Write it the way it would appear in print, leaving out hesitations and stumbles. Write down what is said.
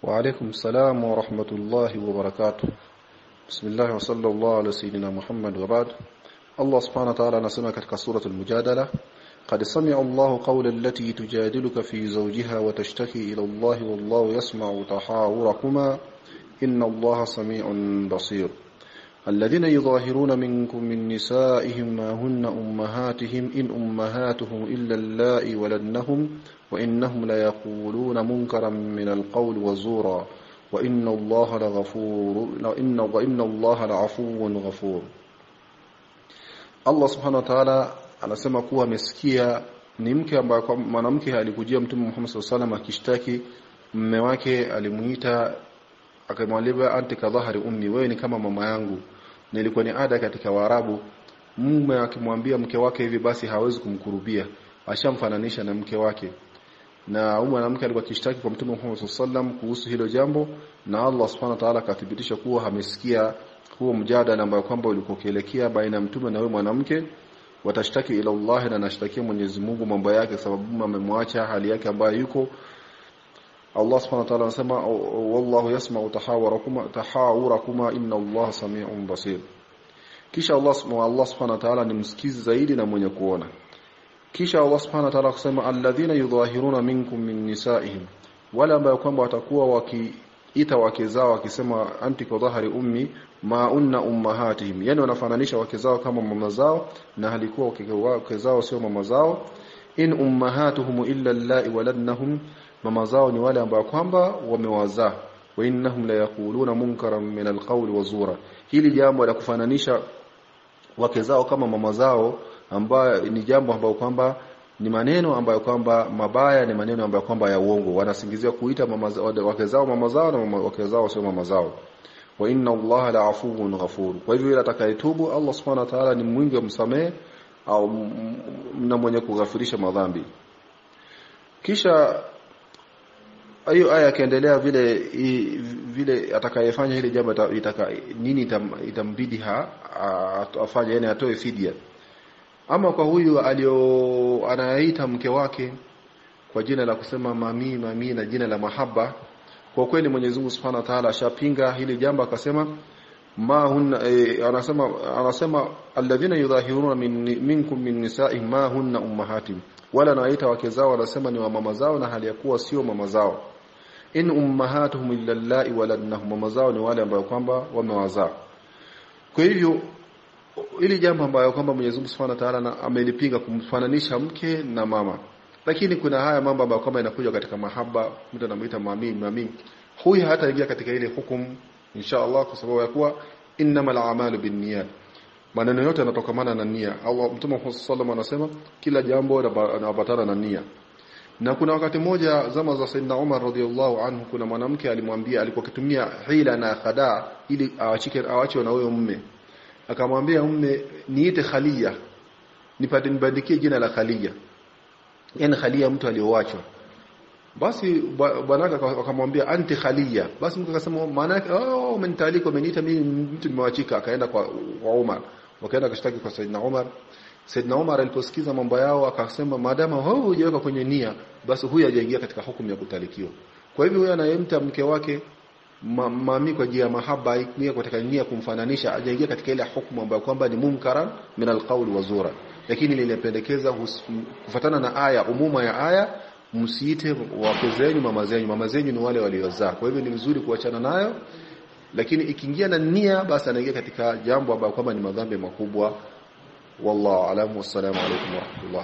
وعليكم السلام ورحمة الله وبركاته. بسم الله وصلى الله على سيدنا محمد وبعد. الله سبحانه وتعالى نسمع katika سورة المجادلة: قد سمع الله قول التي تجادلك في زوجها وتشتكي إلى الله والله يسمع تحاوركما إن الله سميع بصير. الذين يظاهرون منكم من نسائهم ما هن أمهاتهم إن أمهاتهم إلا اللائي ولدنهم وإنهم ليقولون منكرا من القول وزورا وإن الله لعفو غفور. Allah subhanahu wa ta'ala anasema kuwa amesikia ni mke ambaye mwanamke alikujia Mtume Muhammad sallallahu alaihi wasallam akishtaki mume wake, alimuita akamwambia anti kadhahari ummi, wewe ni kama mama yangu. Nilikuwa ni ada katika Waarabu, mume akimwambia mke wake hivi basi hawezi kumkurubia, ashamfananisha na mke wake. Na mwanamke alikuwa akishtaki kwa Mtume Muhammad sallallahu alaihi wasallam kuhusu hilo jambo, na Allah subhanahu wa ta'ala akathibitisha kuwa amesikia huo mjadala ambao kwamba ulikuwa kielekea baina mtume na huyo mwanamke. Watashtaki ila Allah, na anashtakia Mwenyezi Mungu mambo yake sababu amemwacha hali yake ambayo yuko. Allah subhanahu wa ta'ala anasema wallahu yasma'u tahawurakuma inna Allah sami'un basir. Kisha Allah subhanahu wa ta'ala ni msikizi zaidi na mwenye kuona. Kisha Allah subhanahu wa ta'ala akasema alladhina yudhahiruna minkum min nisa'ihim, wala ambao kwamba watakuwa wakiita wake zao wakisema anti kadhahari ummi ma unna ummahatihim, yani wanafananisha wake zao kama mama zao na halikuwa wake zao sio mama zao. In ummahatuhum illa allai waladnahum, mama zao ni wale ambao kwamba wamewazaa. Wa innahum la yaquluna munkaran min alqawli wa zura, hili jambo la kufananisha wake zao kama mama zao ambayo ni jambo ambalo kwamba ni maneno ambayo kwamba mabaya, ni maneno ambayo kwamba ya uongo. Wanasingizia kuita wake zao mama zao na wake zao sio mama zao. Wa inna Allaha la'afuwun ghafur, kwa hivyo atakayetubu Allah subhanahu wa ta'ala ni mwingi wa msamehe au na mwenye kughafirisha madhambi. Kisha hiyo aya kaendelea vile atakayefanya hili jambo nini itambidi afanye, yani atoe fidia. Ama kwa huyu anaita mke wake kwa jina la kusema mami na jina la mahaba, kwa kweli Mwenyezi Mungu Subhanahu wa Ta'ala ashapinga hili jambo, akasema ma hunna anasema alladhina yudhahiruna minkum min nisa'ihim ma hunna ummahatihim, wala naita wake zao anasema ni wa mama zao na hali ya kuwa sio mama zao. In ummahatuhum illa allai waladnahum, mama zao ni wale ambao kwamba wamewazaa. Kwa hivyo ili jambo ambayo kwamba Mwenyezi Mungu Subhanahu wa Ta'ala amelipinga kumfananisha mke na mama. Lakini kuna haya mambo ambayo kwamba inakuja katika mahaba, mtu anamuita mami, huyu hata ingia katika ile hukumu inshallah, kwa sababu ya kuwa innamal a'malu binniyat, maneno yote yanatokamana na nia. Allah Mtume Muhammad sallallahu alaihi wasallam anasema kila jambo linaambatana na nia. Na kuna wakati mmoja zama za Saidina Umar radhiyallahu anhu, kuna mwanamke alimwambia, alikuwa akitumia hila na khadaa ili awache na huyo mume. Akamwambia mume, niite Khaliya, nibandikie jina la Khaliya, yani Khaliya mtu aliyoachwa. Basi bwanaka akamwambia anti Khaliya. Basi mke akasema maana yake umenitalika, umeniita mimi mtu nimewachika. Akaenda kwa Umar, wakaenda kushtaki kwa Saidina Umar. Saidina Umar aliposikiza mambo yao akasema madama hujaweka kwenye nia, basi huyu hajaingia katika hukumu ya kutalikiwa. Kwa hivyo huyu anayemta mke wake mami kwa jia mahaba, nia katika nia kumfananisha, hajaingia katika ile hukumu ambayo kwamba ni munkaran min alqawl wa zura. Lakini nilipendekeza kufuatana na aya, umuma ya aya, msiite wake zenu mama zenu. Mama zenu ni wale waliozaa, kwa hivyo ni vizuri kuachana nayo. Lakini ikiingia na nia, basi anaingia katika jambo ambalo kwamba ni madhambi makubwa. Wallahu a'lam. Wassalamu alaykum wa rahmatullah.